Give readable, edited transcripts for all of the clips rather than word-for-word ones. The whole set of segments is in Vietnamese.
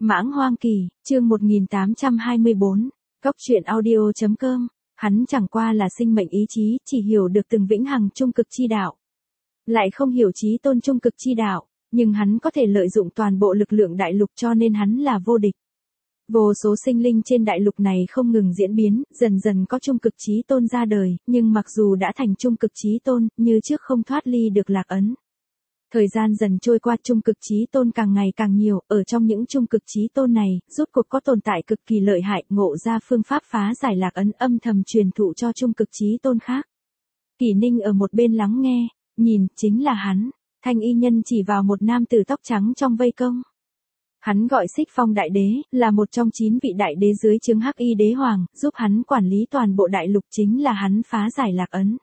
Mãng Hoang Kỳ, chương 1824, Cốc truyện audio.com, hắn chẳng qua là sinh mệnh ý chí, chỉ hiểu được từng vĩnh hằng trung cực chi đạo. Lại không hiểu chí tôn trung cực chi đạo, nhưng hắn có thể lợi dụng toàn bộ lực lượng đại lục cho nên hắn là vô địch. Vô số sinh linh trên đại lục này không ngừng diễn biến, dần dần có trung cực chí tôn ra đời, nhưng mặc dù đã thành trung cực chí tôn, như trước không thoát ly được lạc ấn. Thời gian dần trôi qua, trung cực chí tôn càng ngày càng nhiều, ở trong những trung cực chí tôn này, rốt cuộc có tồn tại cực kỳ lợi hại, ngộ ra phương pháp phá giải lạc ấn, âm thầm truyền thụ cho trung cực chí tôn khác. Kỷ Ninh ở một bên lắng nghe, nhìn, chính là hắn. Thanh y nhân chỉ vào một nam tử tóc trắng trong vây công. Hắn gọi Xích Phong Đại Đế, là một trong 9 vị đại đế dưới trướng Hắc Y Đế Hoàng, giúp hắn quản lý toàn bộ đại lục, chính là hắn phá giải lạc ấn.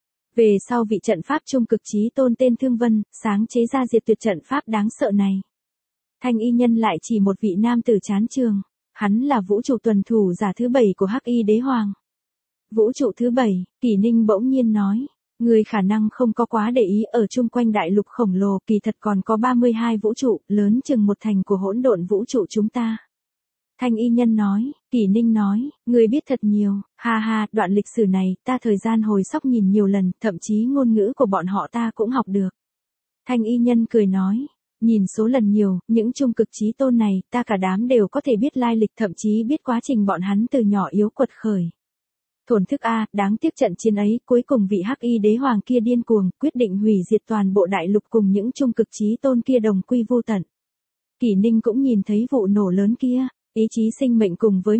Về sau vị trận pháp trung cực chí tôn tên Thương Vân, sáng chế ra diệt tuyệt trận pháp đáng sợ này. Thanh y nhân lại chỉ một vị nam tử chán trường, hắn là vũ trụ tuần thủ giả thứ 7 của Hắc Y Đế Hoàng. Vũ trụ thứ 7, Kỷ Ninh bỗng nhiên nói. Người khả năng không có quá để ý, ở chung quanh đại lục khổng lồ kỳ thật còn có 32 vũ trụ, lớn chừng một thành của hỗn độn vũ trụ chúng ta. Thanh y nhân nói, Kỷ Ninh nói, người biết thật nhiều, ha ha, đoạn lịch sử này, ta thời gian hồi sóc nhìn nhiều lần, thậm chí ngôn ngữ của bọn họ ta cũng học được. Thanh y nhân cười nói, nhìn số lần nhiều, những trung cực chí tôn này, ta cả đám đều có thể biết lai lịch, thậm chí biết quá trình bọn hắn từ nhỏ yếu quật khởi. Thổn thức a, đáng tiếc trận chiến ấy, cuối cùng vị Hắc Y Đế Hoàng kia điên cuồng, quyết định hủy diệt toàn bộ đại lục cùng những trung cực chí tôn kia đồng quy vô tận. Kỷ Ninh cũng nhìn thấy vụ nổ lớn kia, ý chí sinh mệnh cùng với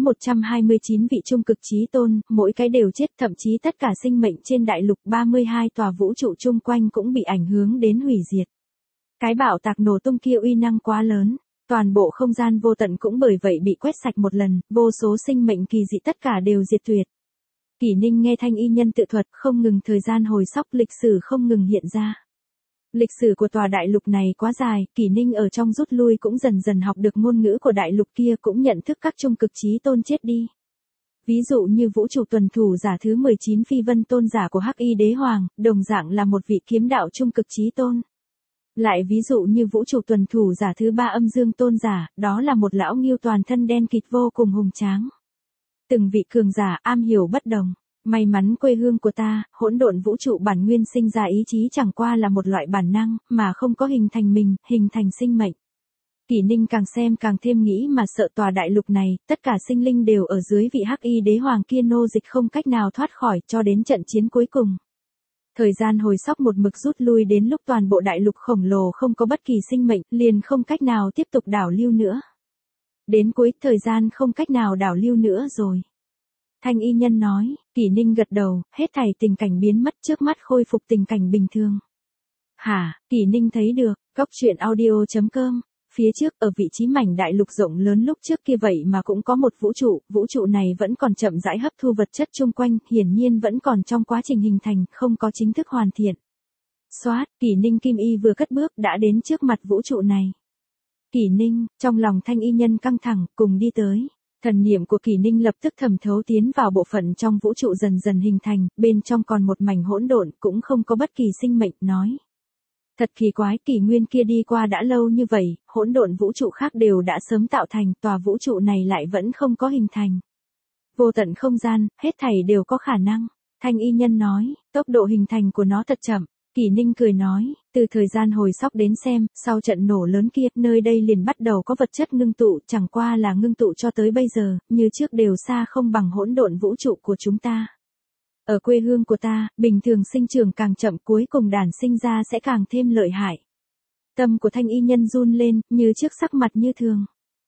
129 vị trung cực chí tôn, mỗi cái đều chết, thậm chí tất cả sinh mệnh trên đại lục 32 tòa vũ trụ chung quanh cũng bị ảnh hưởng đến hủy diệt. Cái bạo tạc nổ tung kia uy năng quá lớn, toàn bộ không gian vô tận cũng bởi vậy bị quét sạch một lần, vô số sinh mệnh kỳ dị tất cả đều diệt tuyệt. Kỷ Ninh nghe thanh y nhân tự thuật, không ngừng thời gian hồi sóc, lịch sử không ngừng hiện ra. Lịch sử của tòa đại lục này quá dài, Kỷ Ninh ở trong rút lui cũng dần dần học được ngôn ngữ của đại lục kia, cũng nhận thức các trung cực chí tôn chết đi. Ví dụ như vũ trụ tuần thủ giả thứ 19 Phi Vân tôn giả của Hắc Y Đế Hoàng, đồng dạng là một vị kiếm đạo trung cực chí tôn. Lại ví dụ như vũ trụ tuần thủ giả thứ 3 Âm Dương tôn giả, đó là một lão nghêu toàn thân đen kịt vô cùng hùng tráng. Từng vị cường giả am hiểu bất đồng. May mắn quê hương của ta, hỗn độn vũ trụ bản nguyên sinh ra ý chí chẳng qua là một loại bản năng, mà không có hình thành mình, hình thành sinh mệnh. Kỷ Ninh càng xem càng thêm nghĩ mà sợ tòa đại lục này, tất cả sinh linh đều ở dưới vị Hắc Y Đế Hoàng kia nô dịch không cách nào thoát khỏi, cho đến trận chiến cuối cùng. Thời gian hồi sóc một mực rút lui đến lúc toàn bộ đại lục khổng lồ không có bất kỳ sinh mệnh, liền không cách nào tiếp tục đảo lưu nữa. Đến cuối thời gian không cách nào đảo lưu nữa rồi. Thanh y nhân nói, Kỷ Ninh gật đầu, hết thảy tình cảnh biến mất, trước mắt khôi phục tình cảnh bình thường. Hả, Kỷ Ninh thấy được, Cốc truyện audio.com, phía trước ở vị trí mảnh đại lục rộng lớn lúc trước kia vậy mà cũng có một vũ trụ này vẫn còn chậm rãi hấp thu vật chất chung quanh, hiển nhiên vẫn còn trong quá trình hình thành, không có chính thức hoàn thiện. Xoát, Kỷ Ninh Kim Y vừa cất bước đã đến trước mặt vũ trụ này. Kỷ Ninh, trong lòng thanh y nhân căng thẳng, cùng đi tới. Thần niệm của Kỷ Ninh lập tức thẩm thấu tiến vào bộ phận trong vũ trụ dần dần hình thành, bên trong còn một mảnh hỗn độn, cũng không có bất kỳ sinh mệnh, nói. Thật kỳ quái, kỷ nguyên kia đi qua đã lâu như vậy, hỗn độn vũ trụ khác đều đã sớm tạo thành, tòa vũ trụ này lại vẫn không có hình thành. Vô tận không gian, hết thảy đều có khả năng. Thanh y nhân nói, tốc độ hình thành của nó thật chậm. Kỷ Ninh cười nói, từ thời gian hồi sóc đến xem, sau trận nổ lớn kia, nơi đây liền bắt đầu có vật chất ngưng tụ, chẳng qua là ngưng tụ cho tới bây giờ, như trước đều xa không bằng hỗn độn vũ trụ của chúng ta. Ở quê hương của ta, bình thường sinh trưởng càng chậm, cuối cùng đàn sinh ra sẽ càng thêm lợi hại. Tâm của thanh y nhân run lên, như trước sắc mặt như thường.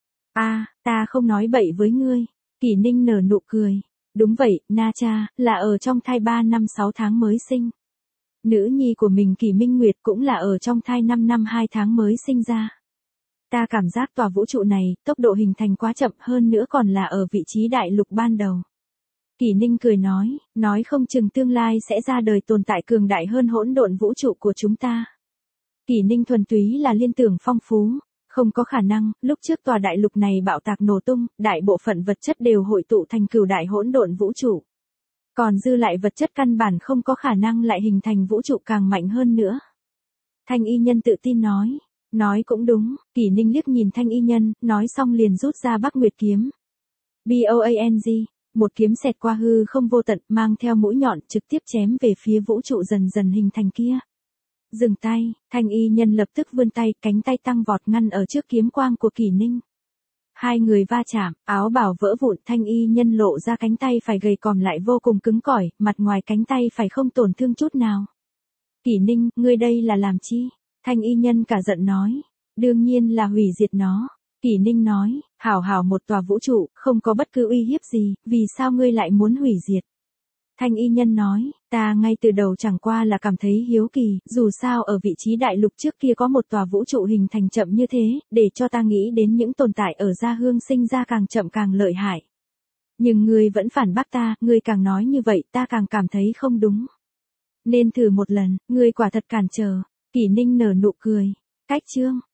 Ta không nói bậy với ngươi. Kỷ Ninh nở nụ cười. Đúng vậy, Na Cha, là ở trong thai 3 năm 6 tháng mới sinh. Nữ nhi của mình Kỷ Minh Nguyệt cũng là ở trong thai 5 năm 2 tháng mới sinh ra. Ta cảm giác tòa vũ trụ này, tốc độ hình thành quá chậm, hơn nữa còn là ở vị trí đại lục ban đầu. Kỷ Ninh cười nói không chừng tương lai sẽ ra đời tồn tại cường đại hơn hỗn độn vũ trụ của chúng ta. Kỷ Ninh thuần túy là liên tưởng phong phú, không có khả năng, lúc trước tòa đại lục này bạo tạc nổ tung, đại bộ phận vật chất đều hội tụ thành cửu đại hỗn độn vũ trụ. Còn dư lại vật chất căn bản không có khả năng lại hình thành vũ trụ càng mạnh hơn nữa. Thanh y nhân tự tin nói, Nói cũng đúng, Kỷ Ninh liếc nhìn Thanh Y Nhân, nói xong liền rút ra Bắc Nguyệt kiếm. BOANG, một kiếm xẹt qua hư không vô tận, mang theo mũi nhọn trực tiếp chém về phía vũ trụ dần dần hình thành kia. Dừng tay, Thanh Y Nhân lập tức vươn tay, cánh tay tăng vọt ngăn ở trước kiếm quang của Kỷ Ninh. Hai người va chạm, áo bào vỡ vụn, Thanh Y Nhân lộ ra cánh tay phải gầy còm lại vô cùng cứng cỏi, mặt ngoài cánh tay phải không tổn thương chút nào. Kỷ Ninh, ngươi đây là làm chi? Thanh Y Nhân cả giận nói. Đương nhiên là hủy diệt nó. Kỷ Ninh nói, hảo một tòa vũ trụ, không có bất cứ uy hiếp gì, vì sao ngươi lại muốn hủy diệt? Thanh Y Nhân nói, ta ngay từ đầu chẳng qua là cảm thấy hiếu kỳ, dù sao ở vị trí đại lục trước kia có một tòa vũ trụ hình thành chậm như thế, để cho ta nghĩ đến những tồn tại ở Gia Hương sinh ra càng chậm càng lợi hại. Nhưng ngươi vẫn phản bác ta, ngươi càng nói như vậy ta càng cảm thấy không đúng. Nên thử một lần, ngươi quả thật cản trở. Kỷ Ninh nở nụ cười. Cách chương